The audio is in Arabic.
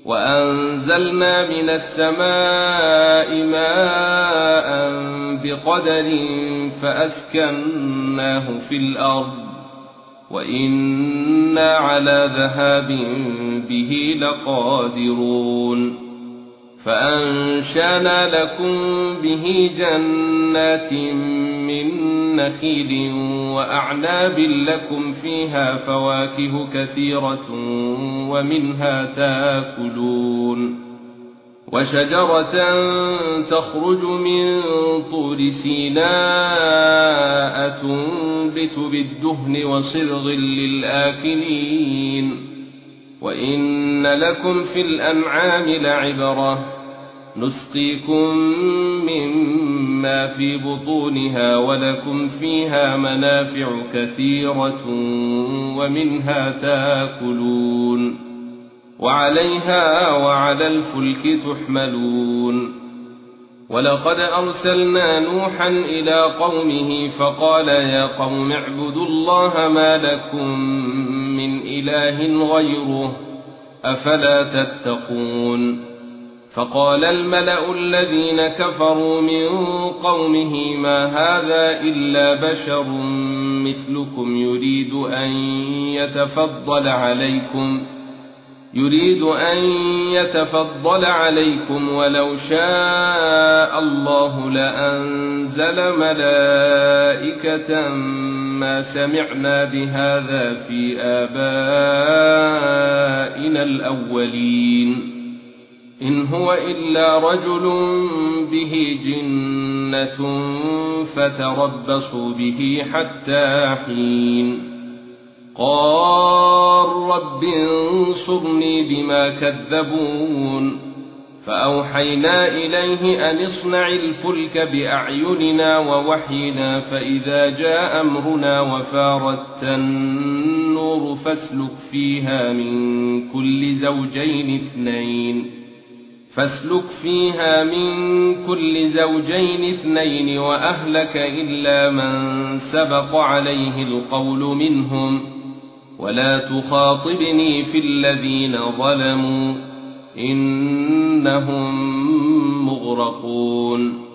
وأنزلنا من السماء ماء بقدر فأسكناه في الأرض وإنا على ذهاب به لقادرون فأنشأنا لكم به جنات من نخيل وأعناب لكم فيها فواكه كثيرة ومنها تأكلون وشجرة تخرج من طور سيناء تنبت بالدهن وصبغ للآكلين وإن لكم في الأنعام لعبرة نسقيكم مما في بطونها ولكم فيها منافع كثيرة ومنها تأكلون وعليها وعلى الفلك تحملون ولقد أرسلنا نوحا إلى قومه فقال يا قوم اعبدوا الله ما لكم من إله غيره أفلا تتقون فقال الملأ الذين كفروا من قومه ما هذا إلا بشر مثلكم يريد أن يتفضل عليكم ولو شاء الله لأنزل ملائكة ما سمعنا بهذا في آبائنا الأولين إن هو إلا رجل به جنة فتربصوا به حتى حين قال رب انصرني بما كذبون فأوحينا إليه أن اصنع الفلك بأعيننا ووحينا فإذا جاء أمرنا وفارت النور فاسلك فيها من كل زوجين اثنين وأهلك إلا من سبق عليه القول منهم ولا تخاطبني في الذين ظلموا إنهم مغرقون